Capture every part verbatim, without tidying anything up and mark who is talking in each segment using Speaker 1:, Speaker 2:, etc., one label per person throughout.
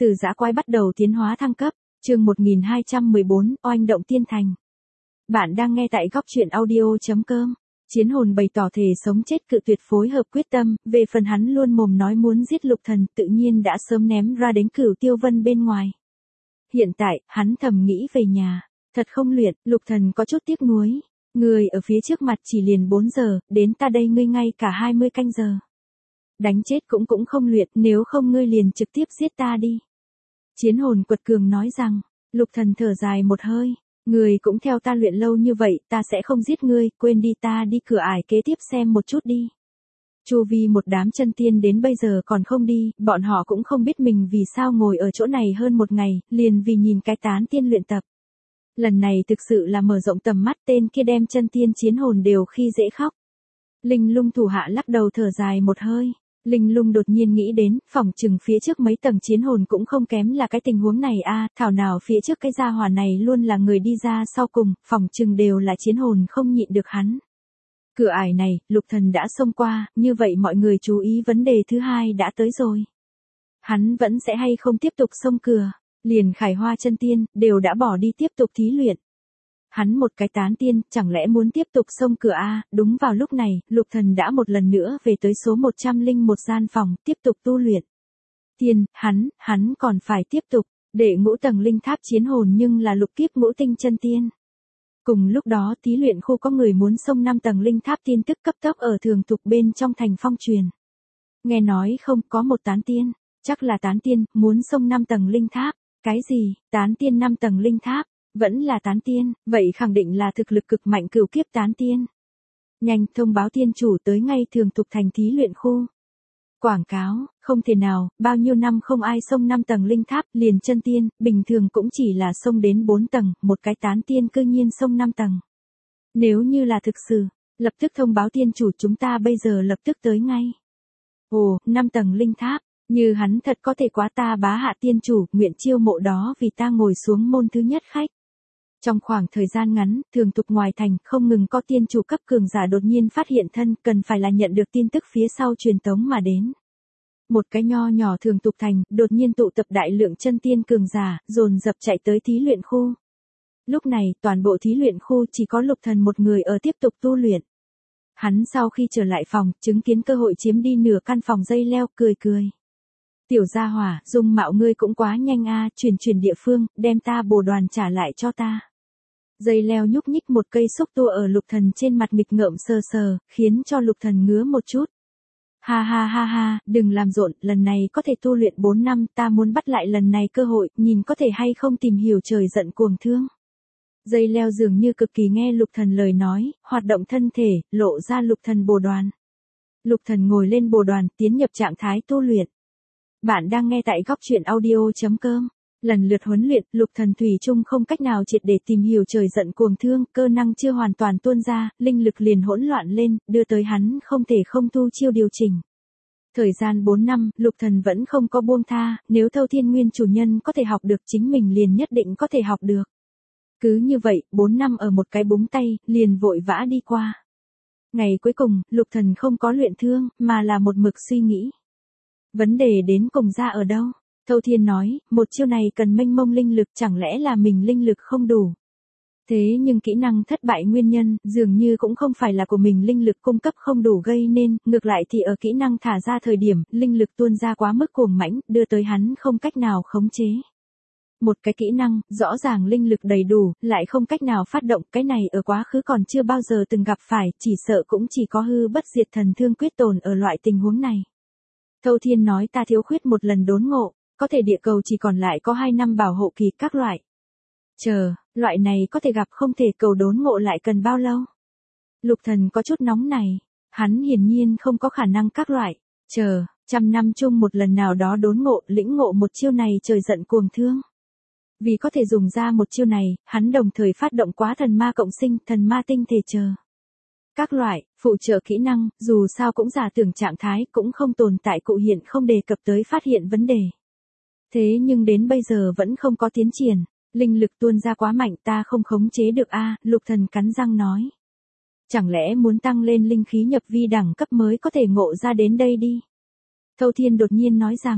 Speaker 1: Từ dã quái bắt đầu tiến hóa thăng cấp, chương một nghìn hai trăm mười bốn, oanh động tiên thành. Bạn đang nghe tại góc truyện audio chấm com. Chiến hồn bày tỏ thể sống chết cự tuyệt phối hợp quyết tâm, về phần hắn luôn mồm nói muốn giết Lục Thần tự nhiên đã sớm ném ra đến Cửu Tiêu Vân bên ngoài. Hiện tại, hắn thầm nghĩ về nhà, thật không luyện, Lục Thần có chút tiếc nuối. Người ở phía trước mặt chỉ liền bốn giờ, đến ta đây ngươi ngay cả hai mươi canh giờ. Đánh chết cũng cũng không luyện, nếu không ngươi liền trực tiếp giết ta đi. Chiến hồn quật cường nói rằng, Lục Thần thở dài một hơi, người cũng theo ta luyện lâu như vậy, ta sẽ không giết ngươi, quên đi, ta đi cửa ải kế tiếp xem một chút đi. Chu vi một đám chân tiên đến bây giờ còn không đi, bọn họ cũng không biết mình vì sao ngồi ở chỗ này hơn một ngày, liền vì nhìn cái tán tiên luyện tập. Lần này thực sự là mở rộng tầm mắt, tên kia đem chân tiên chiến hồn đều khi dễ khóc. Linh Lung thủ hạ lắc đầu thở dài một hơi. Linh Lung đột nhiên nghĩ đến, phỏng chừng phía trước mấy tầng chiến hồn cũng không kém là cái tình huống này a, thảo nào phía trước cái gia hỏa này luôn là người đi ra sau cùng, phỏng chừng đều là chiến hồn không nhịn được hắn. Cửa ải này, Lục Thần đã xông qua, như vậy mọi người chú ý vấn đề thứ hai đã tới rồi. Hắn vẫn sẽ hay không tiếp tục xông cửa, liền Khải Hoa chân tiên, đều đã bỏ đi tiếp tục thí luyện. Hắn một cái tán tiên, chẳng lẽ muốn tiếp tục xông cửa a? Đúng vào lúc này, Lục Thần đã một lần nữa về tới số một trăm lẻ một gian phòng, tiếp tục tu luyện. Tiên, hắn, hắn còn phải tiếp tục, để ngũ tầng linh tháp chiến hồn nhưng là lục kiếp ngũ tinh chân tiên. Cùng lúc đó thí luyện khu có người muốn xông năm tầng linh tháp tin tức cấp tốc ở thường tục bên trong thành phong truyền. Nghe nói không có một tán tiên, chắc là tán tiên, muốn xông năm tầng linh tháp. Cái gì, tán tiên năm tầng linh tháp? Vẫn là tán tiên, vậy khẳng định là thực lực cực mạnh cửu kiếp tán tiên. Nhanh thông báo tiên chủ tới ngay thường tục thành thí luyện khu. Quảng cáo, không thể nào, bao nhiêu năm không ai xông năm tầng linh tháp, liền chân tiên, bình thường cũng chỉ là xông đến bốn tầng, một cái tán tiên cư nhiên xông năm tầng. Nếu như là thực sự, lập tức thông báo tiên chủ chúng ta bây giờ lập tức tới ngay. Ồ, năm tầng linh tháp. Như hắn thật có thể quá ta bá hạ tiên chủ, nguyện chiêu mộ đó vì ta ngồi xuống môn thứ nhất khách. Trong khoảng thời gian ngắn, thường tục ngoài thành, không ngừng có tiên chủ cấp cường giả đột nhiên phát hiện thân, cần phải là nhận được tin tức phía sau truyền tống mà đến. Một cái nho nhỏ thường tục thành, đột nhiên tụ tập đại lượng chân tiên cường giả, dồn dập chạy tới thí luyện khu. Lúc này, toàn bộ thí luyện khu chỉ có Lục Thần một người ở tiếp tục tu luyện. Hắn sau khi trở lại phòng, chứng kiến cơ hội chiếm đi nửa căn phòng dây leo, cười cười. Tiểu gia hỏa, dung mạo ngươi cũng quá nhanh a, chuyển chuyển địa phương, đem ta bồ đoàn trả lại cho ta. Dây leo nhúc nhích một cây xúc tua ở Lục Thần trên mặt nghịch ngợm sờ sờ, khiến cho Lục Thần ngứa một chút. Ha ha ha ha, đừng làm rộn, lần này có thể tu luyện bốn năm, ta muốn bắt lại lần này cơ hội, nhìn có thể hay không tìm hiểu trời giận cuồng thương. Dây leo dường như cực kỳ nghe Lục Thần lời nói, hoạt động thân thể, lộ ra Lục Thần bồ đoàn. Lục Thần ngồi lên bồ đoàn, tiến nhập trạng thái tu luyện. Bạn đang nghe tại góc truyện audio chấm com. Lần lượt huấn luyện, Lục Thần thủy chung không cách nào triệt để tìm hiểu trời giận cuồng thương, cơ năng chưa hoàn toàn tuôn ra, linh lực liền hỗn loạn lên, đưa tới hắn không thể không tu chiêu điều chỉnh. Thời gian bốn năm, Lục Thần vẫn không có buông tha, nếu Thâu Thiên Nguyên chủ nhân có thể học được chính mình liền nhất định có thể học được. Cứ như vậy, bốn năm ở một cái búng tay, liền vội vã đi qua. Ngày cuối cùng, Lục Thần không có luyện thương, mà là một mực suy nghĩ. Vấn đề đến cùng ra ở đâu? Thâu Thiên nói, một chiêu này cần mênh mông linh lực, chẳng lẽ là mình linh lực không đủ. Thế nhưng kỹ năng thất bại nguyên nhân, dường như cũng không phải là của mình linh lực cung cấp không đủ gây nên, ngược lại thì ở kỹ năng thả ra thời điểm, linh lực tuôn ra quá mức cuồng mãnh, đưa tới hắn không cách nào khống chế. Một cái kỹ năng, rõ ràng linh lực đầy đủ, lại không cách nào phát động, cái này ở quá khứ còn chưa bao giờ từng gặp phải, chỉ sợ cũng chỉ có hư bất diệt thần thương quyết tồn ở loại tình huống này. Thâu Thiên nói ta thiếu khuyết một lần đốn ngộ, có thể địa cầu chỉ còn lại có hai năm bảo hộ kỳ các loại. Chờ, loại này có thể gặp không thể cầu đốn ngộ lại cần bao lâu? Lục Thần có chút nóng này, hắn hiển nhiên không có khả năng các loại. Chờ, trăm năm chung một lần nào đó đốn ngộ, lĩnh ngộ một chiêu này trời giận cuồng thương. Vì có thể dùng ra một chiêu này, hắn đồng thời phát động quá thần ma cộng sinh, thần ma tinh thể chờ. Các loại, phụ trợ kỹ năng, dù sao cũng giả tưởng trạng thái, cũng không tồn tại cụ hiện không đề cập tới phát hiện vấn đề. Thế nhưng đến bây giờ vẫn không có tiến triển, linh lực tuôn ra quá mạnh ta không khống chế được a, Lục Thần cắn răng nói. Chẳng lẽ muốn tăng lên linh khí nhập vi đẳng cấp mới có thể ngộ ra đến đây đi. Thâu Thiên đột nhiên nói rằng,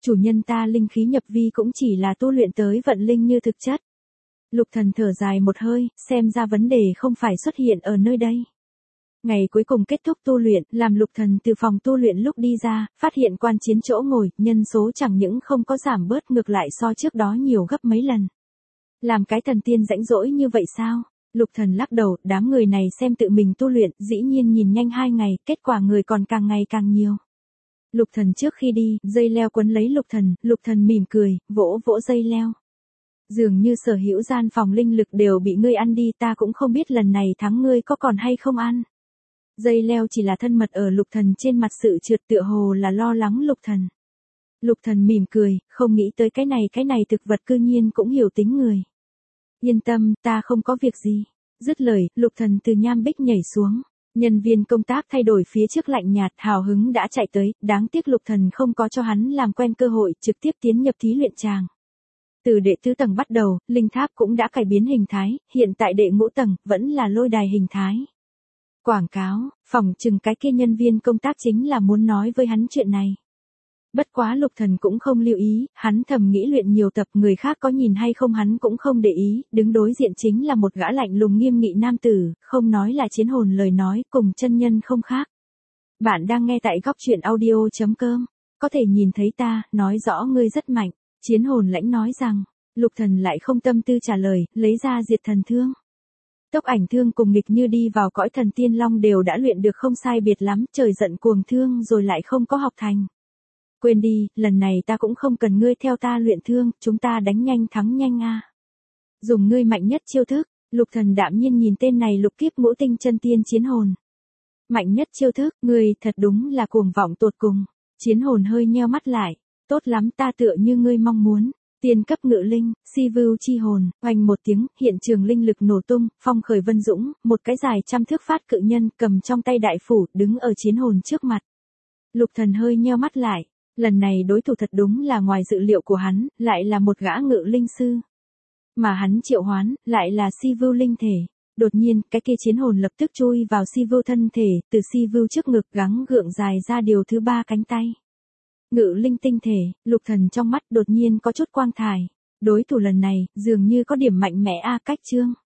Speaker 1: Chủ nhân ta linh khí nhập vi cũng chỉ là tu luyện tới vận linh như thực chất. Lục Thần thở dài một hơi, xem ra vấn đề không phải xuất hiện ở nơi đây. Ngày cuối cùng kết thúc tu luyện, làm Lục Thần từ phòng tu luyện lúc đi ra, phát hiện quan chiến chỗ ngồi, nhân số chẳng những không có giảm bớt ngược lại so trước đó nhiều gấp mấy lần. Làm cái thần tiên rãnh rỗi như vậy sao? Lục Thần lắc đầu, đám người này xem tự mình tu luyện, dĩ nhiên nhìn nhanh hai ngày, kết quả người còn càng ngày càng nhiều. Lục Thần trước khi đi, dây leo quấn lấy Lục Thần, Lục Thần mỉm cười, vỗ vỗ dây leo. Dường như sở hữu gian phòng linh lực đều bị ngươi ăn đi, ta cũng không biết lần này thắng ngươi có còn hay không ăn. Dây leo chỉ là thân mật ở Lục Thần trên mặt sự trượt tựa hồ là lo lắng Lục Thần. Lục Thần mỉm cười, không nghĩ tới cái này cái này thực vật cư nhiên cũng hiểu tính người. Yên tâm, ta không có việc gì. Dứt lời, Lục Thần từ nham bích nhảy xuống. Nhân viên công tác thay đổi phía trước lạnh nhạt, hào hứng đã chạy tới, đáng tiếc Lục Thần không có cho hắn làm quen cơ hội, trực tiếp tiến nhập thí luyện tràng. Từ đệ tứ tầng bắt đầu, linh tháp cũng đã cải biến hình thái, hiện tại đệ ngũ tầng, vẫn là lôi đài hình thái. Quảng cáo, phỏng chừng cái kia nhân viên công tác chính là muốn nói với hắn chuyện này. Bất quá Lục Thần cũng không lưu ý, hắn thầm nghĩ luyện nhiều tập người khác có nhìn hay không hắn cũng không để ý, đứng đối diện chính là một gã lạnh lùng nghiêm nghị nam tử, không nói là chiến hồn lời nói, cùng chân nhân không khác. Bạn đang nghe tại góc truyện audio chấm com, có thể nhìn thấy ta, nói rõ ngươi rất mạnh, chiến hồn lãnh nói rằng, Lục Thần lại không tâm tư trả lời, lấy ra diệt thần thương. Tốc ảnh thương cùng nghịch như đi vào cõi thần tiên long đều đã luyện được không sai biệt lắm, trời giận cuồng thương rồi lại không có học thành. Quên đi, lần này ta cũng không cần ngươi theo ta luyện thương, chúng ta đánh nhanh thắng nhanh a. Dùng ngươi mạnh nhất chiêu thức, Lục Thần đạm nhiên nhìn tên này lục kiếp ngũ tinh chân tiên chiến hồn. Mạnh nhất chiêu thức, ngươi thật đúng là cuồng vọng tột cùng. Chiến hồn hơi nheo mắt lại, tốt lắm ta tựa như ngươi mong muốn. Tiên cấp ngự linh, si vưu chi hồn, oanh một tiếng, hiện trường linh lực nổ tung, phong khởi vân dũng, một cái dài trăm thước phát cự nhân cầm trong tay đại phủ, đứng ở chiến hồn trước mặt. Lục Thần hơi nheo mắt lại, lần này đối thủ thật đúng là ngoài dự liệu của hắn, lại là một gã ngự linh sư. Mà hắn triệu hoán, lại là si vưu linh thể. Đột nhiên, cái kia chiến hồn lập tức chui vào si vưu thân thể, từ si vưu trước ngực gắng gượng dài ra điều thứ ba cánh tay. Ngự linh tinh thể, Lục Thần trong mắt đột nhiên có chút quang thải. Đối thủ lần này, dường như có điểm mạnh mẽ a cách chương.